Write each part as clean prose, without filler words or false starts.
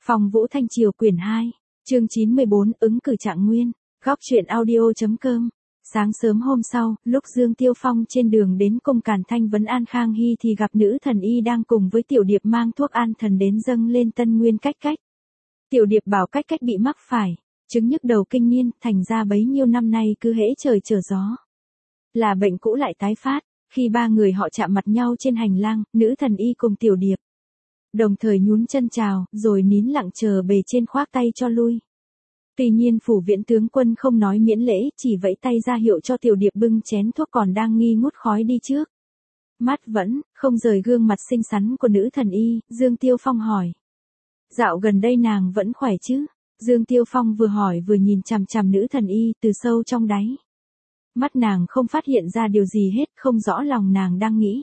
Phong Vũ Thanh Triều quyển 2, chương 94 ứng cử Trạng Nguyên, góc truyện audio.com. Sáng sớm hôm sau, lúc Dương Tiêu Phong trên đường đến cung Càn Thanh vấn An Khang Hy thì gặp nữ thần y đang cùng với Tiểu Điệp mang thuốc an thần đến dâng lên Tân Nguyên Cách Cách. Tiểu Điệp bảo Cách Cách bị mắc phải chứng nhức đầu kinh niên, thành ra bấy nhiêu năm nay cứ hễ trời trở gió là bệnh cũ lại tái phát. Khi ba người họ chạm mặt nhau trên hành lang, nữ thần y cùng Tiểu Điệp đồng thời nhún chân chào, rồi nín lặng chờ bề trên khoác tay cho lui. Tuy nhiên phủ viễn tướng quân không nói miễn lễ, chỉ vẫy tay ra hiệu cho Tiểu Điệp bưng chén thuốc còn đang nghi ngút khói đi trước. Mắt vẫn không rời gương mặt xinh xắn của nữ thần y, Dương Tiêu Phong hỏi. Dạo gần đây nàng vẫn khỏe chứ? Dương Tiêu Phong vừa hỏi vừa nhìn chằm chằm nữ thần y từ sâu trong đáy mắt nàng không phát hiện ra điều gì hết, không rõ lòng nàng đang nghĩ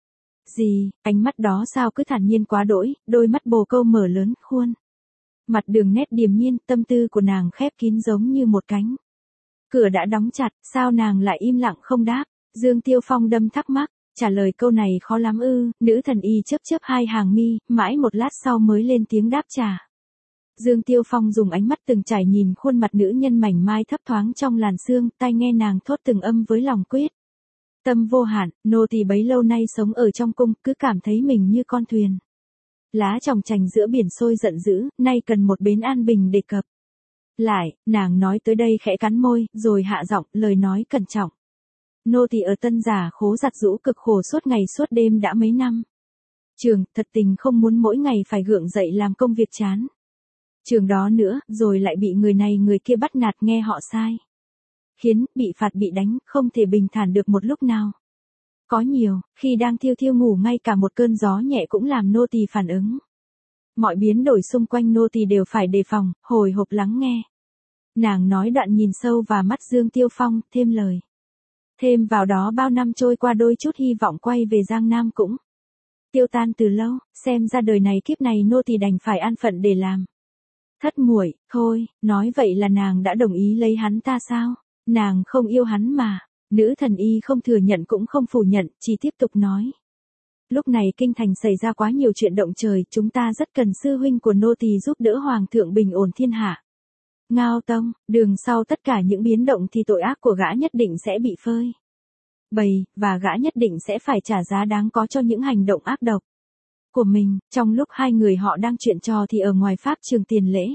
gì, ánh mắt đó sao cứ thản nhiên quá đỗi, đôi mắt bồ câu mở lớn, khuôn mặt đường nét điềm nhiên, tâm tư của nàng khép kín giống như một cánh cửa đã đóng chặt, sao nàng lại im lặng không đáp? Dương Tiêu Phong đâm thắc mắc, trả lời câu này khó lắm ư? Nữ thần y chớp chớp hai hàng mi, mãi một lát sau mới lên tiếng đáp trả. Dương Tiêu Phong dùng ánh mắt từng trải nhìn khuôn mặt nữ nhân mảnh mai thấp thoáng trong làn sương, tai nghe nàng thốt từng âm với lòng quyết tâm vô hạn. Nô tỳ bấy lâu nay sống ở trong cung, cứ cảm thấy mình như con thuyền lá chòng chành giữa biển sôi giận dữ, nay cần một bến an bình để cập lại. Nàng nói tới đây khẽ cắn môi, rồi hạ giọng, lời nói cẩn trọng. Nô tỳ ở Tân Giả Khố giặt giũ cực khổ suốt ngày suốt đêm đã mấy năm trường, thật tình không muốn mỗi ngày phải gượng dậy làm công việc chán trường đó nữa, rồi lại bị người này người kia bắt nạt, nghe họ sai khiến bị phạt bị đánh, không thể bình thản được một lúc nào. Có nhiều khi đang thiêu thiêu ngủ, ngay cả một cơn gió nhẹ cũng làm nô tỳ phản ứng. Mọi biến đổi xung quanh nô tỳ đều phải đề phòng, hồi hộp lắng nghe. Nàng nói đoạn nhìn sâu vào mắt Dương Tiêu Phong, thêm lời. Thêm vào đó bao năm trôi qua, đôi chút hy vọng quay về Giang Nam cũng tiêu tan từ lâu, xem ra đời này kiếp này nô tỳ đành phải an phận để làm thất muội thôi. Nói vậy là nàng đã đồng ý lấy hắn ta sao? Nàng không yêu hắn mà. Nữ thần y không thừa nhận cũng không phủ nhận, chỉ tiếp tục nói. Lúc này kinh thành xảy ra quá nhiều chuyện động trời, chúng ta rất cần sư huynh của nô tỳ giúp đỡ hoàng thượng bình ổn thiên hạ. Ngao Tông, đường sau tất cả những biến động thì tội ác của gã nhất định sẽ bị phơi bày, và gã nhất định sẽ phải trả giá đáng có cho những hành động ác độc của mình. Trong lúc hai người họ đang chuyện trò thì ở ngoài pháp trường tiền lễ,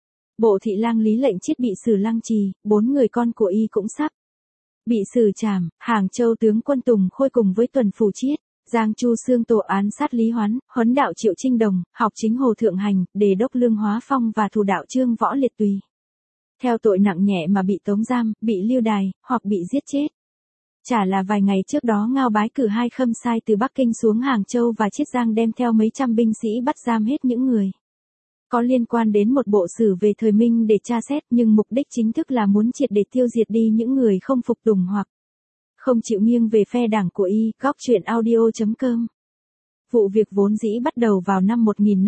bộ thị lang Lý Lệnh Chiết bị xử lăng trì, 4 người con của y cũng sắp bị xử trảm. Hàng Châu tướng quân Tùng Khôi cùng với Tuần Phủ Chiết, Giang Chu Xương tổ án sát Lý Hoán, huấn đạo Triệu Trinh Đồng, học chính Hồ Thượng Hành, đề đốc Lương Hóa Phong và thủ đạo Trương Võ Liệt tùy theo tội nặng nhẹ mà bị tống giam, bị lưu đày, hoặc bị giết chết. Chả là vài ngày trước đó Ngao Bái cử 2 khâm sai từ Bắc Kinh xuống Hàng Châu và Chiết Giang, đem theo mấy trăm binh sĩ bắt giam hết những người có liên quan đến một bộ sử về thời Minh để tra xét, nhưng mục đích chính thức là muốn triệt để tiêu diệt đi những người không phục tùng hoặc không chịu nghiêng về phe đảng của y. Góc truyện audio.com. Vụ việc vốn dĩ bắt đầu vào năm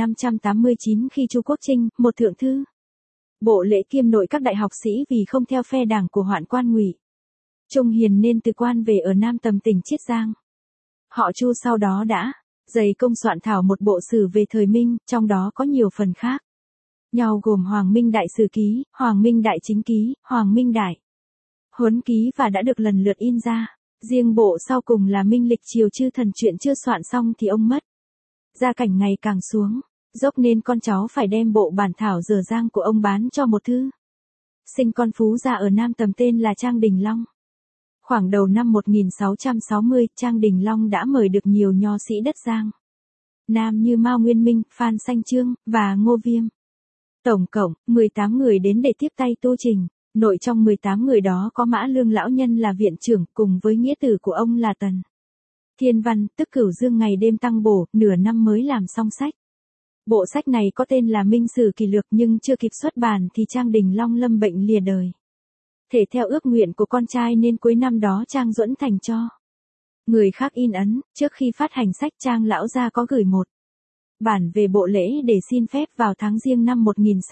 1589 khi Chu Quốc Trinh, một thượng thư bộ lễ kiêm nội các đại học sĩ, vì không theo phe đảng của Hoạn quan Ngụy Trung Hiền nên từ quan về ở Nam Tầm tỉnh Chiết Giang. Họ Chu sau đó đã dày công soạn thảo một bộ sử về thời Minh, trong đó có nhiều phần khác nhau, gồm Hoàng Minh Đại Sử Ký, Hoàng Minh Đại Chính Ký, Hoàng Minh Đại Huấn Ký, và đã được lần lượt in ra. Riêng bộ sau cùng là Minh Lịch Triều Chư Thần Truyện chưa soạn xong thì ông mất, gia cảnh ngày càng xuống dốc, nên con cháu phải đem bộ bản thảo dở dang của ông bán cho một thư sinh con phú gia ở Nam Tầm tên là Trang Đình Long. Khoảng đầu năm 1660, Trang Đình Long đã mời được nhiều nho sĩ đất Giang Nam như Mao Nguyên Minh, Phan Sanh Trương và Ngô Viêm. Tổng cộng 18 người đến để tiếp tay tu trình. Nội trong 18 người đó có Mã Lương lão nhân là viện trưởng, cùng với nghĩa tử của ông là Tần Thiên Văn, tức Cửu Dương ngày đêm tăng bổ, nửa năm mới làm xong sách. Bộ sách này có tên là Minh Sử Kỷ Lược, nhưng chưa kịp xuất bản thì Trang Đình Long lâm bệnh lìa đời. Thể theo ước nguyện của con trai nên cuối năm đó Trang Duẫn Thành cho người khác in ấn. Trước khi phát hành sách, Trang lão gia có gửi một bản về bộ lễ để xin phép vào tháng Giêng năm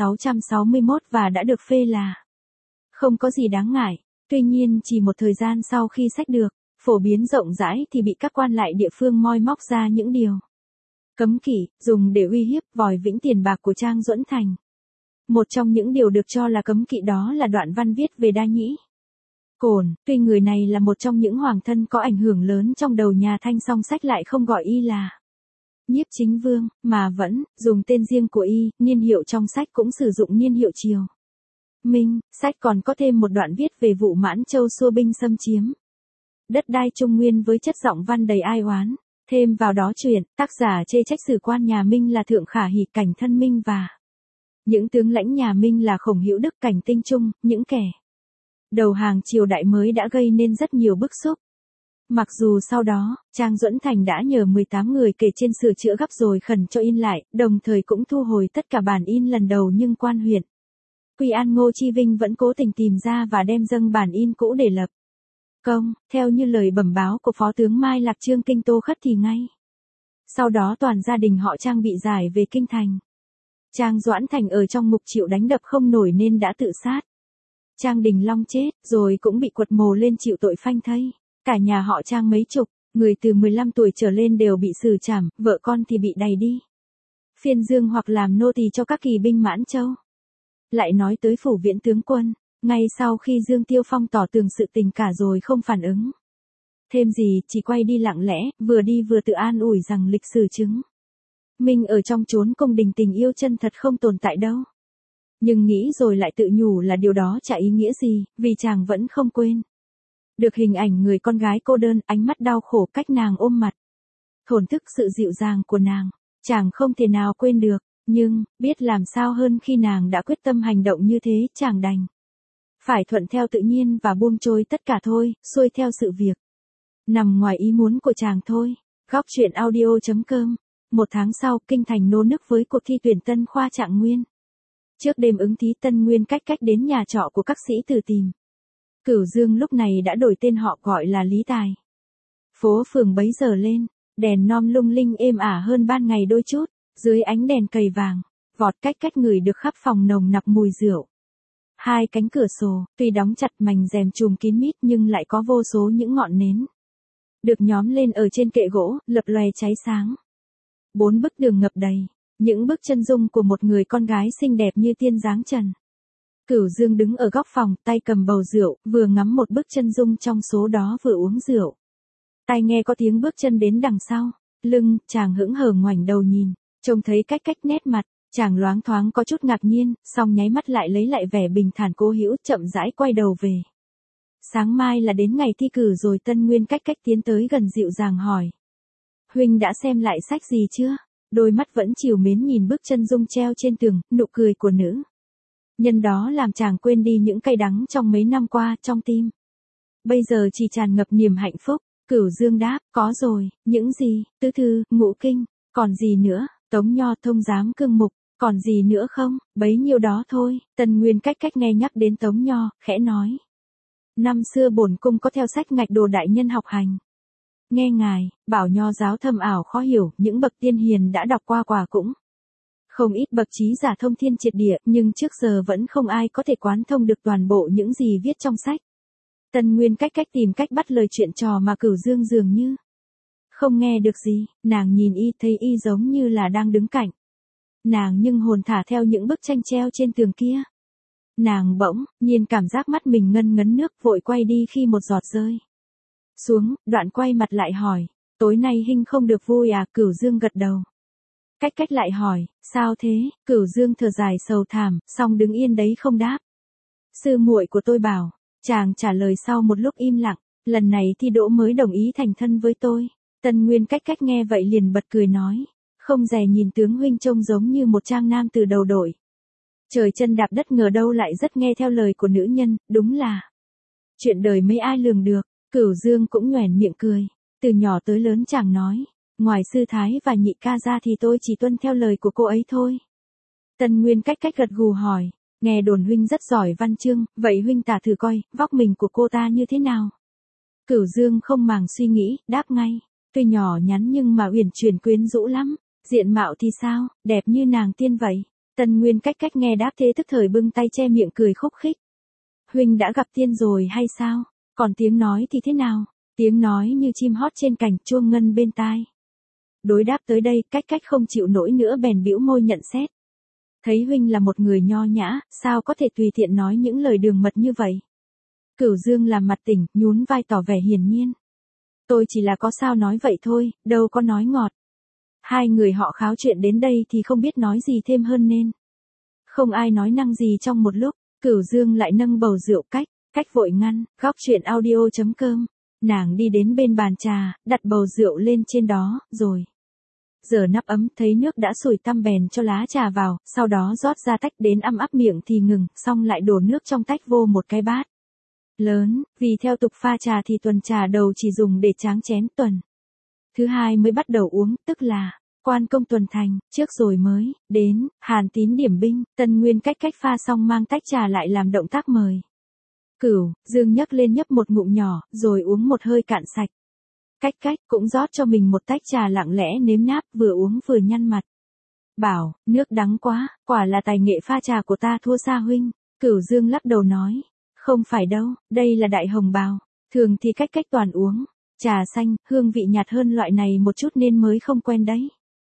1661 và đã được phê là không có gì đáng ngại. Tuy nhiên chỉ một thời gian sau khi sách được phổ biến rộng rãi thì bị các quan lại địa phương moi móc ra những điều Cấm kỵ, dùng để uy hiếp, vòi vĩnh tiền bạc của Trang Duẫn Thành. Một trong những điều được cho là cấm kỵ đó là đoạn văn viết về Đa Nhĩ Cổn, tuy người này là một trong những hoàng thân có ảnh hưởng lớn trong đầu nhà Thanh song sách lại không gọi y là Nhiếp Chính Vương, mà vẫn dùng tên riêng của y, niên hiệu trong sách cũng sử dụng niên hiệu Triều Minh. Sách còn có thêm một đoạn viết về vụ Mãn Châu xua binh xâm chiếm đất đai Trung Nguyên với chất giọng văn đầy ai oán. Thêm vào đó chuyện, tác giả chê trách sử quan nhà Minh là Thượng Khả Hỉ, Cảnh Thân Minh và những tướng lãnh nhà Minh là Khổng Hữu Đức, Cảnh Tinh Trung, những kẻ đầu hàng triều đại mới đã gây nên rất nhiều bức xúc. Mặc dù sau đó, Trang Duẫn Thành đã nhờ 18 người kể trên sửa chữa gấp rồi khẩn cho in lại, đồng thời cũng thu hồi tất cả bản in lần đầu, nhưng quan huyện Quy An Ngô Chi Vinh vẫn cố tình tìm ra và đem dâng bản in cũ để lập công. Theo như lời bẩm báo của Phó tướng Mai Lạc Trương Kinh Tô Khất thì ngay sau đó toàn gia đình họ Trang bị giải về kinh thành. Trang Duẫn Thành ở trong ngục chịu đánh đập không nổi nên đã tự sát. Trang Đình Long chết, rồi cũng bị quật mồ lên chịu tội phanh thây. Cả nhà họ Trang mấy chục, người từ 15 tuổi trở lên đều bị xử trảm, vợ con thì bị đày đi phiên dương hoặc làm nô tỳ cho các kỳ binh Mãn Châu. Lại nói tới Phủ Viễn tướng quân, ngay sau khi Dương Tiêu Phong tỏ tường sự tình cả rồi không phản ứng thêm gì, chỉ quay đi lặng lẽ, vừa đi vừa tự an ủi rằng lịch sử chứng minh ở trong chốn cung đình tình yêu chân thật không tồn tại đâu. Nhưng nghĩ rồi lại tự nhủ là điều đó chả ý nghĩa gì, vì chàng vẫn không quên được hình ảnh người con gái cô đơn, ánh mắt đau khổ cách nàng ôm mặt, thổn thức sự dịu dàng của nàng. Chàng không thể nào quên được, nhưng biết làm sao hơn khi nàng đã quyết tâm hành động như thế, chàng đành phải thuận theo tự nhiên và buông trôi tất cả thôi, xuôi theo sự việc nằm ngoài ý muốn của chàng thôi. Góc truyện audio.com. Một tháng sau, kinh thành nô nức với cuộc thi tuyển tân khoa Trạng Nguyên. Trước đêm ứng thí, Tân Nguyên cách đến nhà trọ của các sĩ tử tìm Cửu Dương lúc này đã đổi tên họ, gọi là Lý Tài. Phố phường bấy giờ lên, đèn non lung linh êm ả hơn ban ngày đôi chút, dưới ánh đèn cầy vàng, vọt cách ngửi được khắp phòng nồng nặc mùi rượu. Hai cánh cửa sổ, tuy đóng chặt mành rèm trùm kín mít nhưng lại có vô số những ngọn nến được nhóm lên ở trên kệ gỗ, lập lòe cháy sáng. 4 bức tường ngập đầy những bức chân dung của một người con gái xinh đẹp như tiên dáng trần. Cửu Dương đứng ở góc phòng, tay cầm bầu rượu, vừa ngắm một bức chân dung trong số đó vừa uống rượu. Tai nghe có tiếng bước chân đến đằng sau lưng, chàng hững hờ ngoảnh đầu nhìn, trông thấy cách nét mặt, chàng loáng thoáng có chút ngạc nhiên, song nháy mắt lại lấy lại vẻ bình thản cố hữu, chậm rãi quay đầu về. Sáng mai là đến ngày thi cử rồi. Tân Nguyên cách tiến tới gần dịu dàng hỏi: Huynh đã xem lại sách gì chưa? Đôi mắt vẫn trìu mến nhìn bức chân dung treo trên tường, nụ cười của nữ nhân đó làm chàng quên đi những cay đắng trong mấy năm qua, trong tim bây giờ chỉ tràn ngập niềm hạnh phúc. Cửu Dương đáp: Có rồi. Những gì? Tứ thư, ngũ kinh, còn gì nữa? Tống Nho, Thông Giám, Cương Mục, còn gì nữa không? Bấy nhiêu đó thôi. Tân Nguyên cách nghe nhắc đến Tống Nho, khẽ nói: Năm xưa bổn cung có theo sách ngạch đồ đại nhân học hành. Nghe ngài bảo nho giáo thâm ảo khó hiểu, những bậc tiên hiền đã đọc qua quả cũng không ít bậc trí giả thông thiên triệt địa, nhưng trước giờ vẫn không ai có thể quán thông được toàn bộ những gì viết trong sách. Tân Nguyên cách tìm cách bắt lời chuyện trò mà Cửu Dương dường như không nghe được gì. Nàng nhìn y, thấy y giống như là đang đứng cạnh nàng nhưng hồn thả theo những bức tranh treo trên tường kia. Nàng bỗng nhiên cảm giác mắt mình ngấn nước, vội quay đi khi một giọt rơi xuống, đoạn quay mặt lại hỏi: Tối nay Hinh không được vui à? Cửu Dương gật đầu. Cách lại hỏi: Sao thế? Cửu Dương thở dài sầu thảm, song đứng yên đấy không đáp. Sư muội của tôi bảo. Chàng trả lời sau một lúc im lặng: Lần này thi đỗ mới đồng ý thành thân với tôi. Tân Nguyên cách nghe vậy liền bật cười nói: Không dè nhìn tướng huynh trông giống như một trang nam từ đầu đội trời chân đạp đất, ngờ đâu lại rất nghe theo lời của nữ nhân, đúng là chuyện đời mấy ai lường được. Cửu Dương cũng nhoẻn miệng cười. Từ nhỏ tới lớn chàng nói, ngoài sư thái và nhị ca ra thì tôi chỉ tuân theo lời của cô ấy thôi. Tân Nguyên cách gật gù hỏi: Nghe đồn huynh rất giỏi văn chương, vậy huynh tả thử coi, vóc mình của cô ta như thế nào? Cửu Dương không màng suy nghĩ, đáp ngay: Tuy nhỏ nhắn nhưng mà uyển chuyển quyến rũ lắm. Diện mạo thì sao? Đẹp như nàng tiên vậy. Tân Nguyên cách nghe đáp thế tức thời bưng tay che miệng cười khúc khích. Huynh đã gặp tiên rồi hay sao? Còn tiếng nói thì thế nào? Tiếng nói như chim hót trên cành, chuông ngân bên tai. đối đáp tới đây, cách cách không chịu nổi nữa bèn bĩu môi nhận xét. Thấy huynh là một người nho nhã, sao có thể tùy tiện nói những lời đường mật như vậy? Cửu Dương làm mặt tỉnh, nhún vai tỏ vẻ hiển nhiên. Tôi chỉ là có sao nói vậy thôi, đâu có nói ngọt. Hai người họ kháo chuyện đến đây thì không biết nói gì thêm hơn nên. Không ai nói năng gì trong một lúc, Cửu Dương lại nâng bầu rượu cách vội ngăn, góc chuyện audio.com. Nàng đi đến bên bàn trà, đặt bầu rượu lên trên đó, rồi giờ nắp ấm, thấy nước đã sủi tăm bèn cho lá trà vào, sau đó rót ra tách đến ăm ắp miệng thì ngừng, xong lại đổ nước trong tách vô một cái bát lớn, vì theo tục pha trà thì tuần trà đầu chỉ dùng để tráng chén, tuần thứ hai mới bắt đầu uống, tức là quan công tuần thành, trước rồi mới đến. Hàn Tín điểm binh, Tân Nguyên cách pha xong mang tách trà lại làm động tác mời. Cửu Dương nhấc lên nhấp một ngụm nhỏ, rồi uống một hơi cạn sạch. Cách cũng rót cho mình một tách trà lặng lẽ nếm náp, vừa uống vừa nhăn mặt. Bảo, nước đắng quá, quả là tài nghệ pha trà của ta thua xa huynh. Cửu Dương lắc đầu nói, không phải đâu, đây là đại hồng bào. Thường thì cách toàn uống trà xanh, hương vị nhạt hơn loại này một chút nên mới không quen đấy.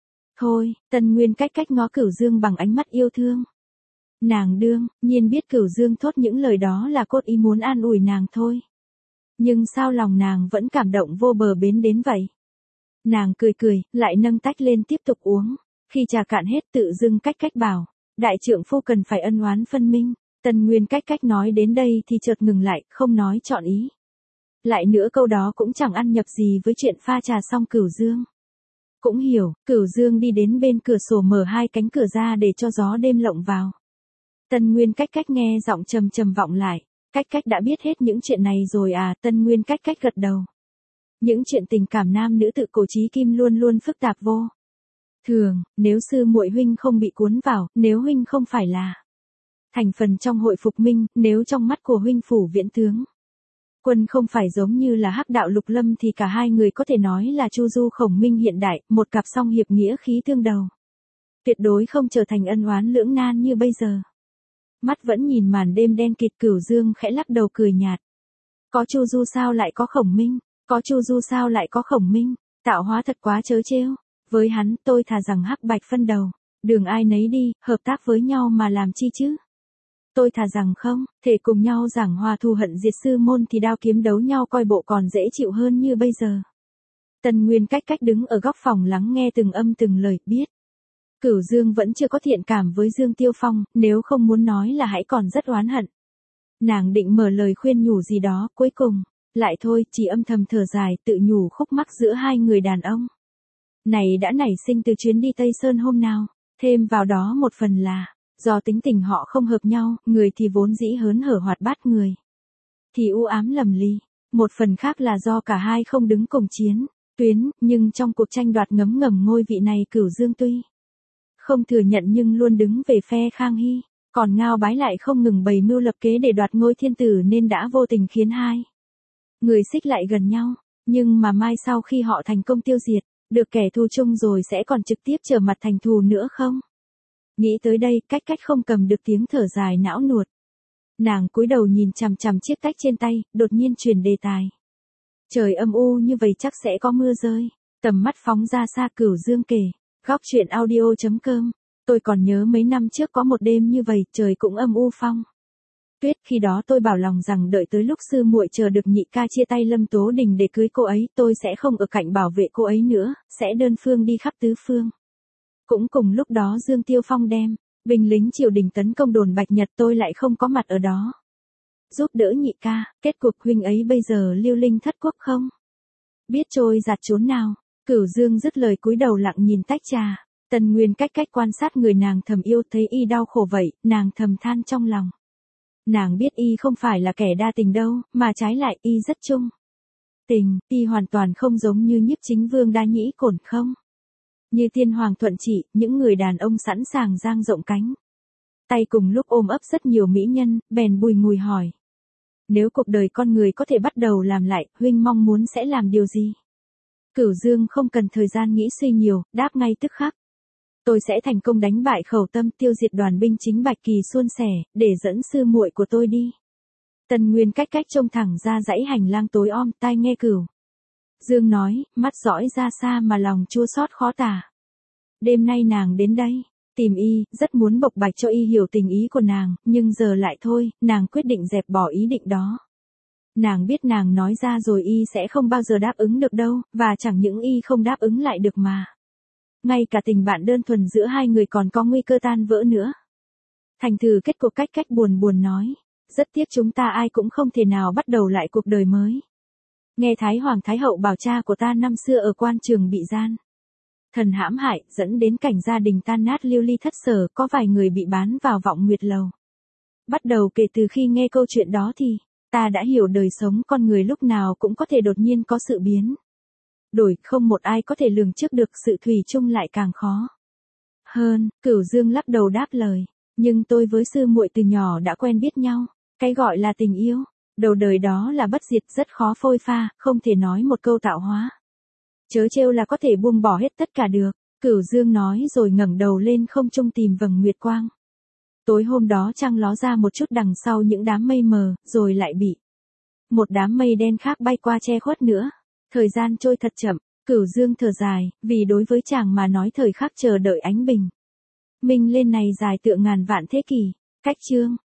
Thôi, Tân Nguyên cách ngó Cửu Dương bằng ánh mắt yêu thương. Nàng đương nhiên biết Cửu Dương thốt những lời đó là cốt ý muốn an ủi nàng thôi. Nhưng sao lòng nàng vẫn cảm động vô bờ bến đến vậy? Nàng cười, lại nâng tách lên tiếp tục uống. Khi trà cạn hết tự dưng cách bảo, đại trượng phu cần phải ân oán phân minh. Tân Nguyên cách nói đến đây thì chợt ngừng lại, không nói trọn ý. Lại nữa câu đó cũng chẳng ăn nhập gì với chuyện pha trà xong Cửu Dương. Cũng hiểu, Cửu Dương đi đến bên cửa sổ mở hai cánh cửa ra để cho gió đêm lộng vào. Tân Nguyên cách nghe giọng trầm vọng lại. Cách đã biết hết những chuyện này rồi à? Tân Nguyên cách gật đầu. Những chuyện tình cảm nam nữ tự cổ chí kim luôn luôn phức tạp vô thường, nếu sư muội huynh không bị cuốn vào, nếu huynh không phải là thành phần trong hội phục minh, nếu trong mắt của huynh phủ viễn tướng Quân không phải giống như là Hắc đạo Lục Lâm thì cả hai người có thể nói là Chu Du Khổng Minh hiện đại, một cặp song hiệp nghĩa khí tương đầu. Tuyệt đối không trở thành ân oán lưỡng nan như bây giờ. Mắt vẫn nhìn màn đêm đen kịt, Cửu Dương khẽ lắc đầu cười nhạt. Có Chu Du sao lại có Khổng Minh, có Chu Du sao lại có Khổng Minh, tạo hóa thật quá trớ trêu. Với hắn tôi thà rằng hắc bạch phân đầu, đường ai nấy đi, hợp tác với nhau mà làm chi chứ. Tôi thà rằng không, thể cùng nhau giảng hòa thù hận diệt sư môn thì đao kiếm đấu nhau coi bộ còn dễ chịu hơn như bây giờ. Tân Nguyên cách đứng ở góc phòng lắng nghe từng âm từng lời, biết Cửu Dương vẫn chưa có thiện cảm với Dương Tiêu Phong, nếu không muốn nói là hãy còn rất oán hận. Nàng định mở lời khuyên nhủ gì đó, cuối cùng lại thôi, chỉ âm thầm thở dài, tự nhủ khúc mắc giữa hai người đàn ông này đã nảy sinh từ chuyến đi Tây Sơn hôm nào, thêm vào đó một phần là do tính tình họ không hợp nhau, người thì vốn dĩ hớn hở hoạt bát, người thì u ám lầm ly, một phần khác là do cả hai không đứng cùng chiến tuyến, nhưng trong cuộc tranh đoạt ngấm ngầm ngôi vị này Cửu Dương tuy không thừa nhận nhưng luôn đứng về phe Khang Hy, còn Ngao Bái lại không ngừng bày mưu lập kế để đoạt ngôi thiên tử nên đã vô tình khiến hai người xích lại gần nhau, nhưng mà mai sau khi họ thành công tiêu diệt được kẻ thù chung rồi sẽ còn trực tiếp trở mặt thành thù nữa không? Nghĩ tới đây, cách không cầm được tiếng thở dài não nuột. Nàng cúi đầu nhìn chằm chiếc tách trên tay, đột nhiên chuyển đề tài. Trời âm u như vậy chắc sẽ có mưa rơi. Tầm mắt phóng ra xa, Cửu Dương kể. Góc chuyện audio.com. Tôi còn nhớ mấy năm trước có một đêm như vậy, trời cũng âm u phong tuyết, khi đó tôi bảo lòng rằng đợi tới lúc sư muội chờ được nhị ca chia tay Lâm Tố Đình để cưới cô ấy, tôi sẽ không ở cạnh bảo vệ cô ấy nữa, sẽ đơn phương đi khắp tứ phương. Cũng cùng lúc đó Dương Tiêu Phong đem binh lính triều đình tấn công đồn Bạch Nhật, tôi lại không có mặt ở đó giúp đỡ nhị ca, kết cuộc huynh ấy bây giờ lưu linh thất quốc không biết trôi giạt trốn nào. Cửu Dương dứt lời cúi đầu lặng nhìn tách trà. Tân Nguyên cách quan sát người nàng thầm yêu, thấy y đau khổ vậy, nàng thầm than trong lòng. Nàng biết y không phải là kẻ đa tình đâu, mà trái lại y rất trung tình, y hoàn toàn không giống như Nhiếp Chính Vương Đa Nhĩ Cổn, không như Thiên Hoàng Thuận Trị, những người đàn ông sẵn sàng dang rộng cánh tay cùng lúc ôm ấp rất nhiều mỹ nhân, bèn bùi ngùi hỏi. Nếu cuộc đời con người có thể bắt đầu làm lại, huynh mong muốn sẽ làm điều gì? Cửu Dương không cần thời gian nghĩ suy nhiều, đáp ngay tức khắc. Tôi sẽ thành công đánh bại Khẩu Tâm, tiêu diệt đoàn binh chính Bạch Kỳ suôn sẻ, để dẫn sư muội của tôi đi. Tân Nguyên cách trông thẳng ra dãy hành lang tối om, tai nghe Cửu Dương nói, mắt dõi ra xa mà lòng chua xót khó tả. Đêm nay nàng đến đây, tìm y, rất muốn bộc bạch cho y hiểu tình ý của nàng, nhưng giờ lại thôi, nàng quyết định dẹp bỏ ý định đó. Nàng biết nàng nói ra rồi y sẽ không bao giờ đáp ứng được đâu, và chẳng những y không đáp ứng lại được mà. Ngay cả tình bạn đơn thuần giữa hai người còn có nguy cơ tan vỡ nữa. Thành thử kết cuộc cách buồn buồn nói. Rất tiếc chúng ta ai cũng không thể nào bắt đầu lại cuộc đời mới. Nghe Thái Hoàng Thái Hậu bảo cha của ta năm xưa ở quan trường bị gian thần hãm hại, dẫn đến cảnh gia đình tan nát lưu ly thất sở, có vài người bị bán vào Vọng Nguyệt Lầu. Bắt đầu kể từ khi nghe câu chuyện đó thì, ta đã hiểu đời sống con người lúc nào cũng có thể đột nhiên có sự biến đổi, không một ai có thể lường trước được, sự thủy chung lại càng khó hơn. Cửu Dương lắc đầu đáp lời, nhưng tôi với sư muội từ nhỏ đã quen biết nhau, cái gọi là tình yêu, đầu đời đó là bất diệt, rất khó phôi pha, không thể nói một câu tạo hóa. Chớ trêu là có thể buông bỏ hết tất cả được, Cửu Dương nói rồi ngẩng đầu lên không trung tìm vầng nguyệt quang. Tối hôm đó trăng ló ra một chút đằng sau những đám mây mờ, rồi lại bị một đám mây đen khác bay qua che khuất nữa. Thời gian trôi thật chậm, Cửu Dương thở dài, vì đối với chàng mà nói thời khắc chờ đợi ánh bình minh lên này dài tựa ngàn vạn thế kỷ. Cách chương